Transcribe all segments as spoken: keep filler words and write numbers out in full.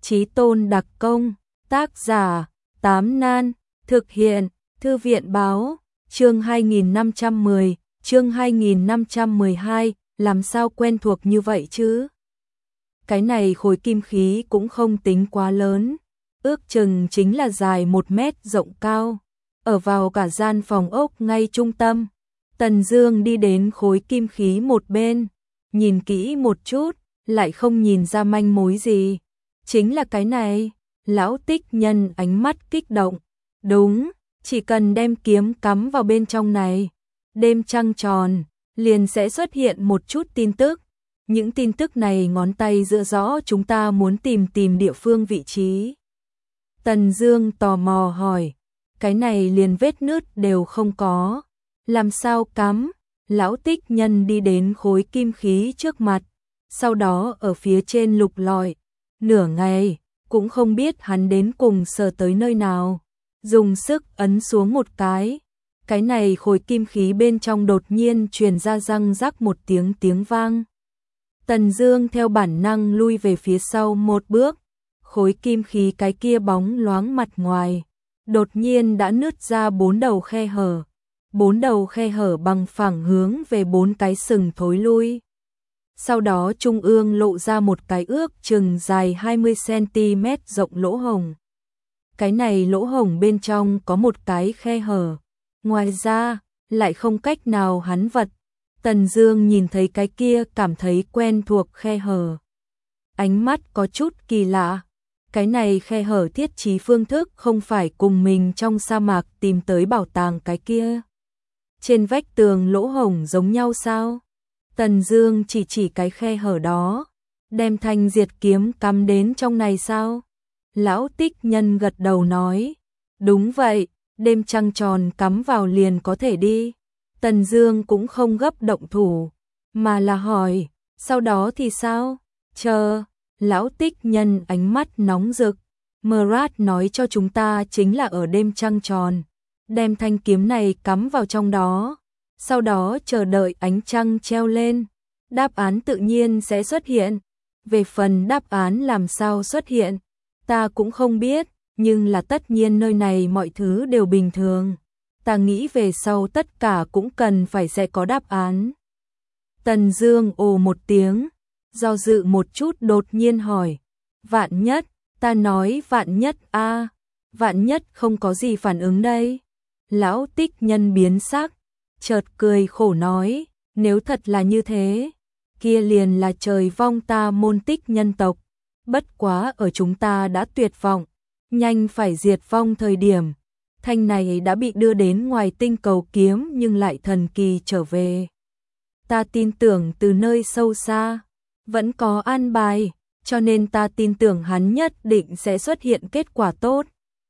Chí tôn đặc công, tác giả, Tám Nan, thực hiện, Thư viện báo, chương hai nghìn năm trăm mười, chương hai nghìn năm trăm mười hai, làm sao quen thuộc như vậy chứ? Cái này khối kim khí cũng không tính quá lớn, ước chừng chính là dài một mét rộng cao, ở vào cả gian phòng ốc ngay trung tâm. Tần Dương đi đến khối kim khí một bên, nhìn kỹ một chút, lại không nhìn ra manh mối gì. Chính là cái này, lão Tích Nhân ánh mắt kích động. Đúng, chỉ cần đem kiếm cắm vào bên trong này, đêm trăng tròn, liền sẽ xuất hiện một chút tin tức. Những tin tức này ngón tay giữa rõ chúng ta muốn tìm tìm địa phương vị trí. Tần Dương tò mò hỏi, cái này liền vết nứt đều không có, làm sao cắm? Lão Tích Nhân đi đến khối kim khí trước mặt, sau đó ở phía trên lục lọi, nửa ngày, cũng không biết hắn đến cùng sờ tới nơi nào. Dùng sức ấn xuống một cái, cái này khối kim khí bên trong đột nhiên truyền ra răng rắc một tiếng tiếng vang. Tần Dương theo bản năng lui về phía sau một bước, khối kim khí cái kia bóng loáng mặt ngoài, đột nhiên đã nứt ra bốn đầu khe hở. Bốn đầu khe hở bằng phẳng hướng về bốn cái sừng thối lui. Sau đó trung ương lộ ra một cái ước chừng dài hai mươi xăng-ti-mét rộng lỗ hổng. Cái này lỗ hổng bên trong có một cái khe hở, ngoài ra lại không cách nào hắn vật. Tần Dương nhìn thấy cái kia cảm thấy quen thuộc khe hở. Ánh mắt có chút kỳ lạ, cái này khe hở thiết trí phương thức không phải cùng mình trong sa mạc tìm tới bảo tàng cái kia. Trên vách tường lỗ hổng giống nhau sao? Tần Dương chỉ chỉ cái khe hở đó, đem thanh diệt kiếm cắm đến trong này sao? Lão Tích Nhân gật đầu nói, đúng vậy, đêm trăng tròn cắm vào liền có thể đi. Tần Dương cũng không gấp động thủ, mà là hỏi, sau đó thì sao? Chờ, Lão Tích Nhân ánh mắt nóng rực, Mrat nói cho chúng ta chính là ở đêm trăng tròn, đem thanh kiếm này cắm vào trong đó, sau đó chờ đợi ánh trăng treo lên, đáp án tự nhiên sẽ xuất hiện. Về phần đáp án làm sao xuất hiện, ta cũng không biết, nhưng là tất nhiên nơi này mọi thứ đều bình thường. Ta nghĩ về sau tất cả cũng cần phải sẽ có đáp án. Tần Dương ồ một tiếng, do dự một chút đột nhiên hỏi, vạn nhất, ta nói vạn nhất a, à, vạn nhất không có gì phản ứng đây. Lão Tích Nhân biến sắc, chợt cười khổ nói, nếu thật là như thế, kia liền là trời vong ta môn Tích nhân tộc, bất quá ở chúng ta đã tuyệt vọng, nhanh phải diệt vong thời điểm, thanh này đã bị đưa đến ngoài tinh cầu kiếm nhưng lại thần kỳ trở về. Ta tin tưởng từ nơi sâu xa, vẫn có an bài, cho nên ta tin tưởng hắn nhất định sẽ xuất hiện kết quả tốt.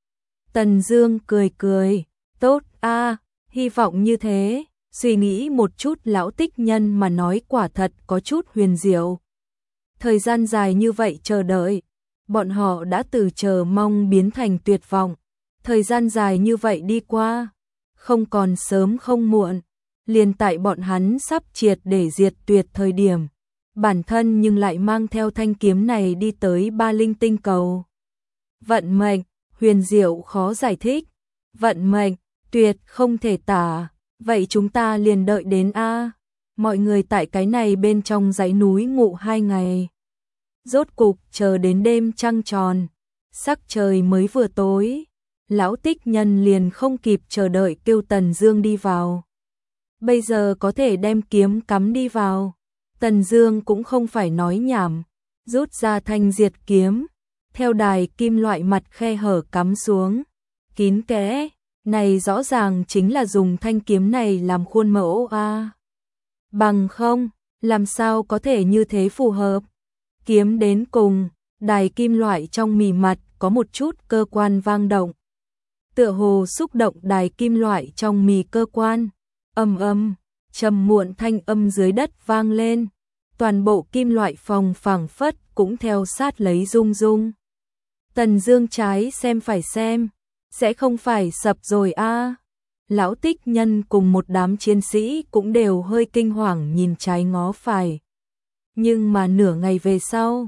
Tần Dương cười cười, tốt a, à, hy vọng như thế. Suy nghĩ một chút Lão Tích Nhân mà nói quả thật có chút huyền diệu. Thời gian dài như vậy chờ đợi, bọn họ đã từ chờ mong biến thành tuyệt vọng. Thời gian dài như vậy đi qua, không còn sớm không muộn, liền tại bọn hắn sắp triệt để diệt tuyệt thời điểm, bản thân nhưng lại mang theo thanh kiếm này đi tới Ba Linh tinh cầu. Vận mệnh, huyền diệu khó giải thích, vận mệnh, tuyệt không thể tả, vậy chúng ta liền đợi đến a. Mọi người tại cái này bên trong dãy núi ngủ hai ngày. Rốt cục chờ đến đêm trăng tròn, sắc trời mới vừa tối, Lão Tích Nhân liền không kịp chờ đợi kêu Tần Dương đi vào. Bây giờ có thể đem kiếm cắm đi vào. Tần Dương cũng không phải nói nhảm, rút ra thanh diệt kiếm, theo đài kim loại mặt khe hở cắm xuống, kín kẽ, này rõ ràng chính là dùng thanh kiếm này làm khuôn mẫu a. À. Bằng không, làm sao có thể như thế phù hợp? Kiếm đến cùng, đài kim loại trong mì mặt có một chút cơ quan vang động. Tựa hồ xúc động đài kim loại trong mì cơ quan, ầm ầm, trầm muộn thanh âm dưới đất vang lên, toàn bộ kim loại phòng phảng phất cũng theo sát lấy rung rung. Tần Dương trái xem phải xem, sẽ không phải sập rồi a. À. Lão Tích Nhân cùng một đám chiến sĩ cũng đều hơi kinh hoàng nhìn trái ngó phải. Nhưng mà nửa ngày về sau,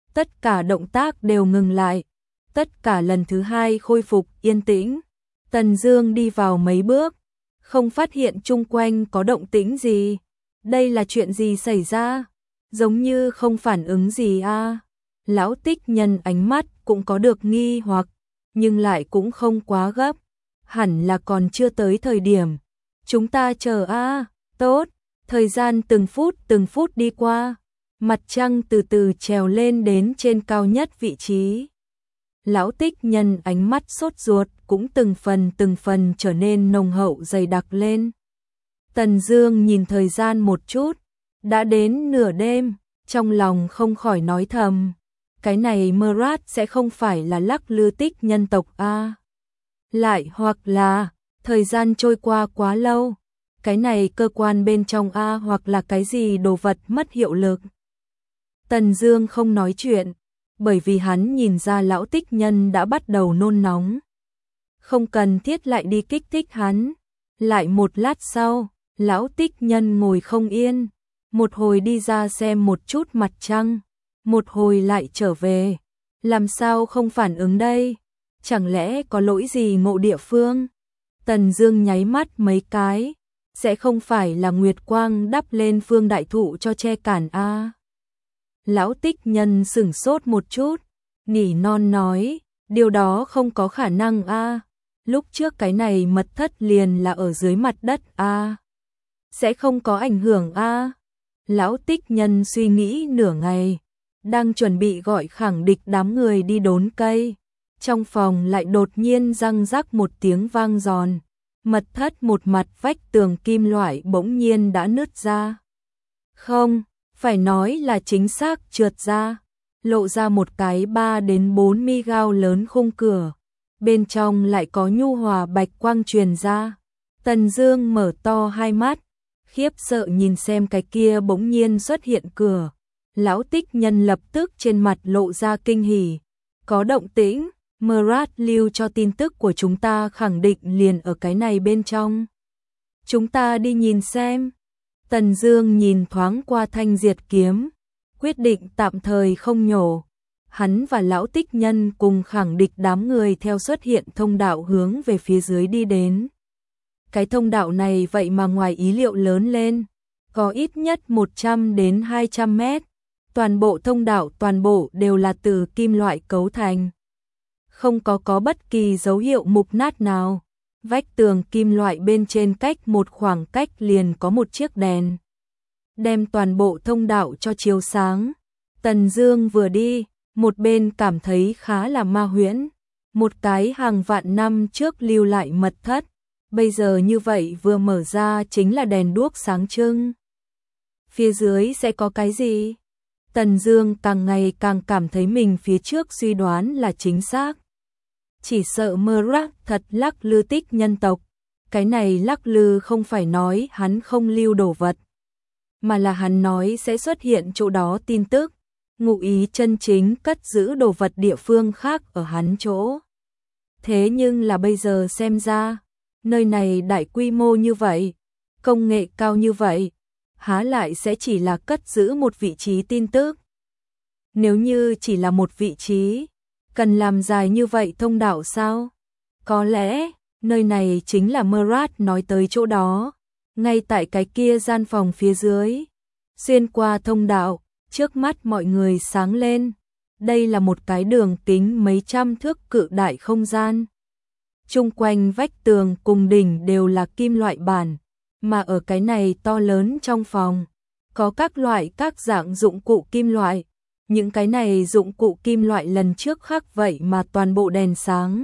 tất cả động tác đều ngừng lại, tất cả lần thứ hai khôi phục yên tĩnh. Tần Dương đi vào mấy bước, không phát hiện chung quanh có động tĩnh gì. Đây là chuyện gì xảy ra? Giống như không phản ứng gì a. À? Lão Tích Nhân ánh mắt cũng có được nghi hoặc, nhưng lại cũng không quá gấp. Hẳn là còn chưa tới thời điểm. Chúng ta chờ a. À? Tốt. Thời gian từng phút từng phút đi qua, mặt trăng từ từ trèo lên đến trên cao nhất vị trí. Lão Tích Nhân ánh mắt sốt ruột cũng từng phần từng phần trở nên nồng hậu dày đặc lên. Tần Dương nhìn thời gian một chút, đã đến nửa đêm, trong lòng không khỏi nói thầm, cái này Mrat sẽ không phải là Lắc Lư Tích Nhân tộc a? Lại hoặc là thời gian trôi qua quá lâu, cái này cơ quan bên trong a hoặc là cái gì đồ vật mất hiệu lực. Tần Dương không nói chuyện, bởi vì hắn nhìn ra lão Tích Nhân đã bắt đầu nôn nóng. Không cần thiết lại đi kích thích hắn. Lại một lát sau, lão Tích Nhân ngồi không yên, một hồi đi ra xem một chút mặt trăng, một hồi lại trở về. Làm sao không phản ứng đây? Chẳng lẽ có lỗi gì ngộ địa phương? Tần Dương nháy mắt mấy cái, sẽ không phải là Nguyệt Quang đắp lên Phương Đại Thụ cho che cản a? À? Lão Tích Nhân sửng sốt một chút, nỉ non nói, điều đó không có khả năng a. À? Lúc trước cái này mật thất liền là ở dưới mặt đất a. À? Sẽ không có ảnh hưởng a. À? Lão Tích Nhân suy nghĩ nửa ngày, đang chuẩn bị gọi khẳng địch đám người đi đốn cây. Trong phòng lại đột nhiên răng rắc một tiếng vang giòn. Mật thất một mặt vách tường kim loại bỗng nhiên đã nứt ra. Không, phải nói là chính xác trượt ra, lộ ra một cái ba đến bốn mi gao lớn khung cửa. Bên trong lại có nhu hòa bạch quang truyền ra. Tần Dương mở to hai mắt, khiếp sợ nhìn xem cái kia bỗng nhiên xuất hiện cửa. Lão Tích Nhân lập tức trên mặt lộ ra kinh hỉ. Có động tĩnh, Mrat lưu cho tin tức của chúng ta khẳng định liền ở cái này bên trong. Chúng ta đi nhìn xem. Tần Dương nhìn thoáng qua thanh diệt kiếm, quyết định tạm thời không nhổ. Hắn và lão Tích Nhân cùng khẳng địch đám người theo xuất hiện thông đạo hướng về phía dưới đi đến. Cái thông đạo này vậy mà ngoài ý liệu lớn lên, có ít nhất một trăm đến hai trăm mét. Toàn bộ thông đạo toàn bộ đều là từ kim loại cấu thành. Không có có bất kỳ dấu hiệu mục nát nào. Vách tường kim loại bên trên cách một khoảng cách liền có một chiếc đèn, đem toàn bộ thông đạo cho chiếu sáng. Tần Dương vừa đi, một bên cảm thấy khá là ma huyễn. Một cái hàng vạn năm trước lưu lại mật thất, bây giờ như vậy vừa mở ra chính là đèn đuốc sáng trưng. Phía dưới sẽ có cái gì? Tần Dương càng ngày càng cảm thấy mình phía trước suy đoán là chính xác. Chỉ sợ Mrat thật Lắc Lư Tích Nhân tộc. Cái này Lắc Lư không phải nói hắn không lưu đồ vật, mà là hắn nói sẽ xuất hiện chỗ đó tin tức. Ngụ ý chân chính cất giữ đồ vật địa phương khác ở hắn chỗ. Thế nhưng là bây giờ xem ra, nơi này đại quy mô như vậy, công nghệ cao như vậy, há lại sẽ chỉ là cất giữ một vị trí tin tức. Nếu như chỉ là một vị trí, cần làm dài như vậy thông đạo sao? Có lẽ, nơi này chính là Mrat nói tới chỗ đó, ngay tại cái kia gian phòng phía dưới. Xuyên qua thông đạo, trước mắt mọi người sáng lên. Đây là một cái đường kính mấy trăm thước cự đại không gian. Chung quanh vách tường cùng đỉnh đều là kim loại bản, mà ở cái này to lớn trong phòng, có các loại các dạng dụng cụ kim loại. Những cái này dụng cụ kim loại lần trước khác vậy mà toàn bộ đèn sáng,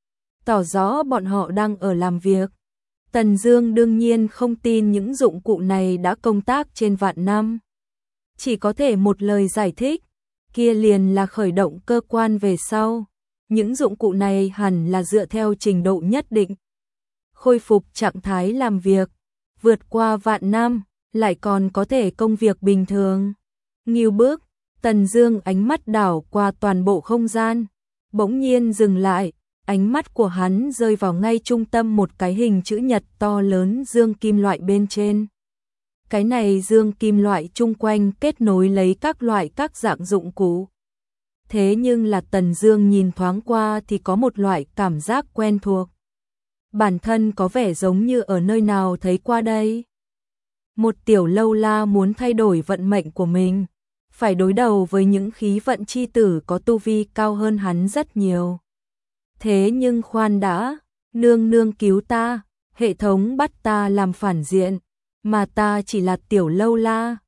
tỏ rõ bọn họ đang ở làm việc. Tần Dương đương nhiên không tin những dụng cụ này đã công tác trên vạn năm. Chỉ có thể một lời giải thích, kia liền là khởi động cơ quan về sau. Những dụng cụ này hẳn là dựa theo trình độ nhất định khôi phục trạng thái làm việc, vượt qua vạn năm, lại còn có thể công việc bình thường. Nghiêu bước, Tần Dương ánh mắt đảo qua toàn bộ không gian, bỗng nhiên dừng lại, ánh mắt của hắn rơi vào ngay trung tâm một cái hình chữ nhật to lớn dương kim loại bên trên. Cái này dương kim loại chung quanh kết nối lấy các loại các dạng dụng cụ. thế nhưng là Tần Dương nhìn thoáng qua thì có một loại cảm giác quen thuộc. Bản thân có vẻ giống như ở nơi nào thấy qua đây. Một tiểu lâu la muốn thay đổi vận mệnh của mình, phải đối đầu với những khí vận chi tử có tu vi cao hơn hắn rất nhiều. Thế nhưng khoan đã, nương nương cứu ta, hệ thống bắt ta làm phản diện, mà ta chỉ là tiểu lâu la.